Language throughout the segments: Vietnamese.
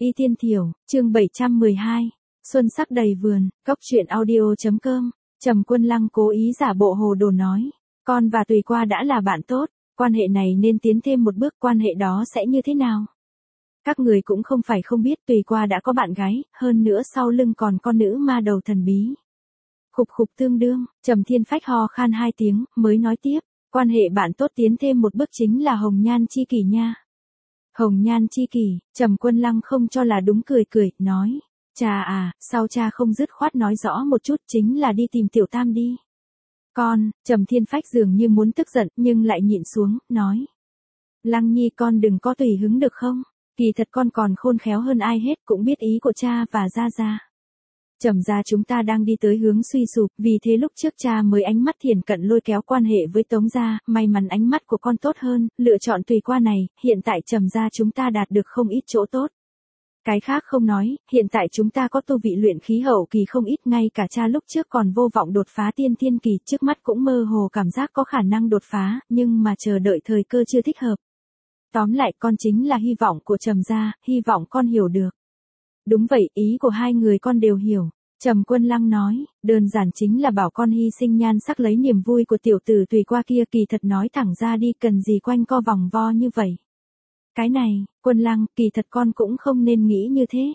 Y Tiên Thiểu, chương 712, Xuân sắc đầy vườn, Cốc truyện audio.com, Trầm Quân Lăng cố ý giả bộ hồ đồ nói, con và Tùy Qua đã là bạn tốt, quan hệ này nên tiến thêm một bước, quan hệ đó sẽ như thế nào? Các người cũng không phải không biết Tùy Qua đã có bạn gái, hơn nữa sau lưng còn con nữ ma đầu thần bí. Khục khục tương đương, Trầm Thiên Phách ho khan 2 tiếng, mới nói tiếp, quan hệ bạn tốt tiến thêm một bước chính là hồng nhan chi kỷ nha. Hồng nhan chi kỷ, Trầm Quân Lăng không cho là đúng cười cười, nói, cha à, sao cha không dứt khoát nói rõ một chút, chính là đi tìm Tiểu Tam đi. Con, Trầm Thiên Phách dường như muốn tức giận, nhưng lại nhịn xuống, nói. Lăng Nhi con đừng có tùy hứng được không, kỳ thật con còn khôn khéo hơn ai hết, cũng biết ý của cha và Gia Gia. Trầm gia chúng ta đang đi tới hướng suy sụp, vì thế lúc trước cha mới ánh mắt thiển cận lôi kéo quan hệ với Tống gia, may mắn ánh mắt của con tốt hơn, lựa chọn Tùy Qua này, hiện tại Trầm gia chúng ta đạt được không ít chỗ tốt. Cái khác không nói, hiện tại chúng ta có tu vị luyện khí hậu kỳ không ít, ngay cả cha lúc trước còn vô vọng đột phá tiên thiên kỳ, trước mắt cũng mơ hồ cảm giác có khả năng đột phá, nhưng mà chờ đợi thời cơ chưa thích hợp. Tóm lại con chính là hy vọng của Trầm gia, hy vọng con hiểu được. Đúng vậy, ý của hai người con đều hiểu. Trầm Quân Lăng nói, đơn giản chính là bảo con hy sinh nhan sắc lấy niềm vui của tiểu tử Tùy Qua kia, kỳ thật nói thẳng ra đi, cần gì quanh co vòng vo như vậy. Cái này, Quân Lăng, kỳ thật con cũng không nên nghĩ như thế.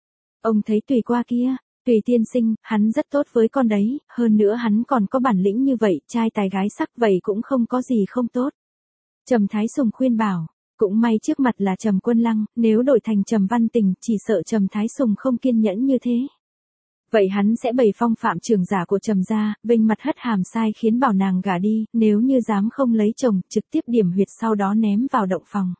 Ông thấy Tùy Qua kia, Tùy tiên sinh, hắn rất tốt với con đấy, hơn nữa hắn còn có bản lĩnh như vậy, trai tài gái sắc vậy cũng không có gì không tốt. Trầm Thái Sùng khuyên bảo. Cũng may trước mặt là Trầm Quân Lăng, nếu đổi thành Trầm Văn Tình, chỉ sợ Trầm Thái Sùng không kiên nhẫn như thế. Vậy hắn sẽ bày phong phạm trưởng giả của Trầm gia, vênh mặt hất hàm sai khiến bảo nàng gả đi, nếu như dám không lấy chồng, trực tiếp điểm huyệt sau đó ném vào động phòng.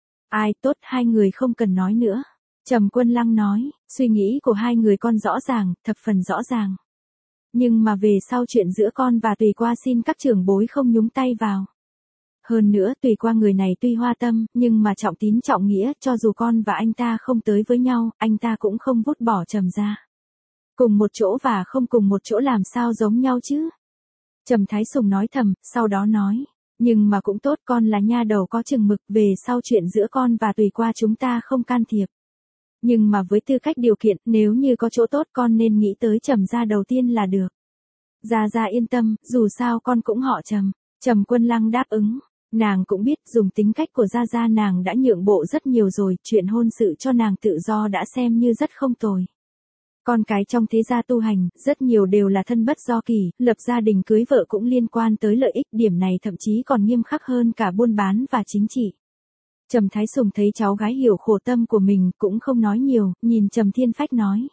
Ai tốt, hai người không cần nói nữa. Trầm Quân Lăng nói, suy nghĩ của hai người con rõ ràng, thập phần rõ ràng. Nhưng mà về sau chuyện giữa con và Tùy Qua xin các trưởng bối không nhúng tay vào. Hơn nữa Tùy Qua người này tuy hoa tâm, nhưng mà trọng tín trọng nghĩa, cho dù con và anh ta không tới với nhau, anh ta cũng không vứt bỏ Trầm gia. Cùng một chỗ và không cùng một chỗ làm sao giống nhau chứ? Trầm Thái Sùng nói thầm, sau đó nói, nhưng mà cũng tốt, con là nha đầu có chừng mực, về sau chuyện giữa con và Tùy Qua chúng ta không can thiệp. Nhưng mà với tư cách điều kiện, nếu như có chỗ tốt con nên nghĩ tới Trầm gia đầu tiên là được. Gia Gia yên tâm, dù sao con cũng họ Trầm. Trầm Quân Lăng đáp ứng. Nàng cũng biết dùng tính cách của Gia Gia nàng đã nhượng bộ rất nhiều rồi, chuyện hôn sự cho nàng tự do đã xem như rất không tồi. Con cái trong thế gia tu hành, rất nhiều đều là thân bất do kỳ, lập gia đình cưới vợ cũng liên quan tới lợi ích, điểm này thậm chí còn nghiêm khắc hơn cả buôn bán và chính trị. Trầm Thái Sùng thấy cháu gái hiểu khổ tâm của mình, cũng không nói nhiều, nhìn Trầm Thiên Phách nói.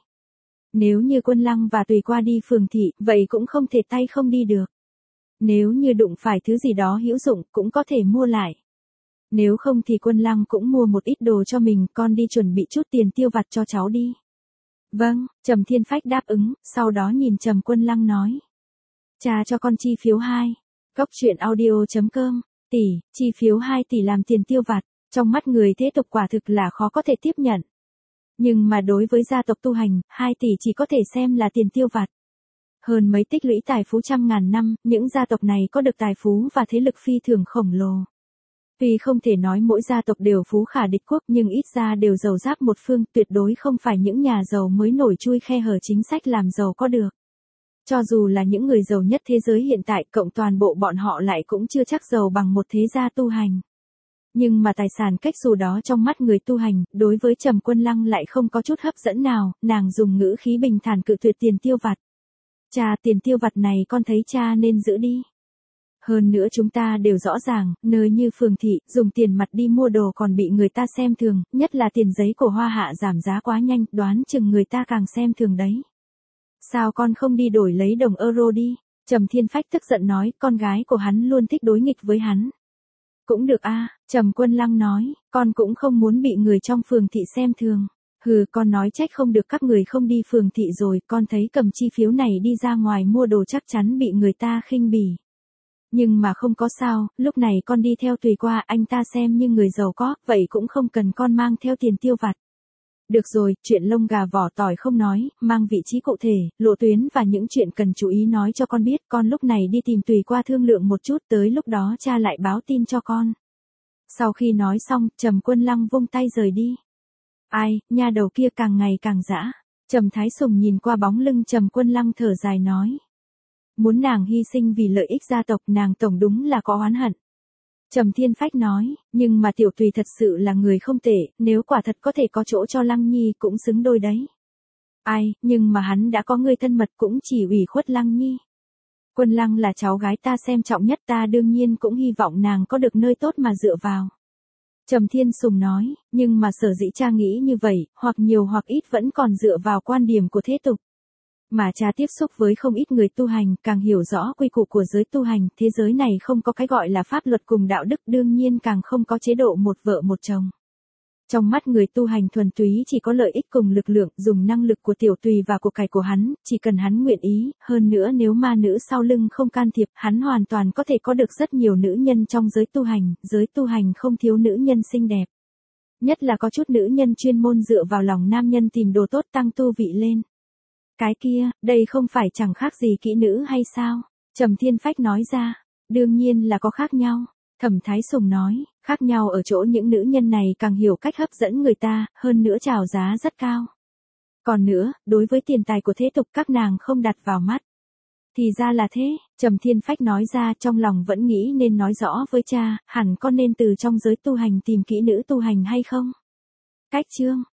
Nếu như Quân Lăng và Tùy Qua đi phường thị, vậy cũng không thể tay không đi được. Nếu như đụng phải thứ gì đó hữu dụng, cũng có thể mua lại. Nếu không thì Quân Lăng cũng mua một ít đồ cho mình, con đi chuẩn bị chút tiền tiêu vặt cho cháu đi. Vâng, Trầm Thiên Phách đáp ứng, sau đó nhìn Trầm Quân Lăng nói. Cha cho con chi phiếu 2. Cốc truyện audio.com, tỷ, chi phiếu 2 tỷ làm tiền tiêu vặt, trong mắt người thế tục quả thực là khó có thể tiếp nhận. Nhưng mà đối với gia tộc tu hành, 2 tỷ chỉ có thể xem là tiền tiêu vặt. Hơn mấy tích lũy tài phú trăm ngàn năm, những gia tộc này có được tài phú và thế lực phi thường khổng lồ. Tuy không thể nói mỗi gia tộc đều phú khả địch quốc, nhưng ít ra đều giàu giáp một phương, tuyệt đối không phải những nhà giàu mới nổi chui khe hở chính sách làm giàu có được. Cho dù là những người giàu nhất thế giới hiện tại, cộng toàn bộ bọn họ lại cũng chưa chắc giàu bằng một thế gia tu hành. Nhưng mà tài sản cách xù đó trong mắt người tu hành, đối với Trầm Quân Lăng lại không có chút hấp dẫn nào, nàng dùng ngữ khí bình thản cự tuyệt tiền tiêu vặt. Cha, tiền tiêu vặt này con thấy cha nên giữ đi. Hơn nữa chúng ta đều rõ ràng, nơi như phường thị, dùng tiền mặt đi mua đồ còn bị người ta xem thường, nhất là tiền giấy của Hoa Hạ giảm giá quá nhanh, đoán chừng người ta càng xem thường đấy. Sao con không đi đổi lấy đồng euro đi? Trầm Thiên Phách tức giận nói, con gái của hắn luôn thích đối nghịch với hắn. Cũng được a, Trầm Quân Lăng nói, con cũng không muốn bị người trong phường thị xem thường. Hừ, con nói trách không được các người không đi phường thị rồi, con thấy cầm chi phiếu này đi ra ngoài mua đồ chắc chắn bị người ta khinh bỉ. Nhưng mà không có sao, lúc này con đi theo Tùy Qua, anh ta xem như người giàu có, vậy cũng không cần con mang theo tiền tiêu vặt. Được rồi, chuyện lông gà vỏ tỏi không nói, mang vị trí cụ thể, lộ tuyến và những chuyện cần chú ý nói cho con biết, con lúc này đi tìm Tùy Qua thương lượng một chút, tới lúc đó cha lại báo tin cho con. Sau khi nói xong, Trầm Quân Lăng vung tay rời đi. Ai, nha đầu kia càng ngày càng dã. Trầm Thái Sùng nhìn qua bóng lưng Trầm Quân Lăng thở dài nói. Muốn nàng hy sinh vì lợi ích gia tộc, nàng tổng đúng là có oán hận. Trầm Thiên Phách nói, nhưng mà Tiểu Tùy thật sự là người không tệ, nếu quả thật có thể có chỗ cho Lăng Nhi cũng xứng đôi đấy. Ai, nhưng mà hắn đã có người thân mật cũng chỉ ủy khuất Lăng Nhi. Quân Lăng là cháu gái ta xem trọng nhất, ta đương nhiên cũng hy vọng nàng có được nơi tốt mà dựa vào. Trầm Thiên Sùng nói, nhưng mà sở dĩ cha nghĩ như vậy, hoặc nhiều hoặc ít vẫn còn dựa vào quan điểm của thế tục. Mà cha tiếp xúc với không ít người tu hành, càng hiểu rõ quy củ của giới tu hành, thế giới này không có cái gọi là pháp luật cùng đạo đức, đương nhiên càng không có chế độ một vợ một chồng. Trong mắt người tu hành thuần túy chỉ có lợi ích cùng lực lượng, dùng năng lực của Tiểu Tùy và của cải của hắn, chỉ cần hắn nguyện ý, hơn nữa nếu ma nữ sau lưng không can thiệp, hắn hoàn toàn có thể có được rất nhiều nữ nhân trong giới tu hành không thiếu nữ nhân xinh đẹp. Nhất là có chút nữ nhân chuyên môn dựa vào lòng nam nhân tìm đồ tốt tăng tu vị lên. Cái kia, đây không phải chẳng khác gì kỹ nữ hay sao? Trầm Thiên Phách nói ra, đương nhiên là có khác nhau. Thẩm Thái Sùng nói, khác nhau ở chỗ những nữ nhân này càng hiểu cách hấp dẫn người ta, hơn nữa chào giá rất cao. Còn nữa, đối với tiền tài của thế tục các nàng không đặt vào mắt. Thì ra là thế, Trầm Thiên Phách nói ra, trong lòng vẫn nghĩ nên nói rõ với cha, hẳn con nên từ trong giới tu hành tìm kỹ nữ tu hành hay không? Cách chương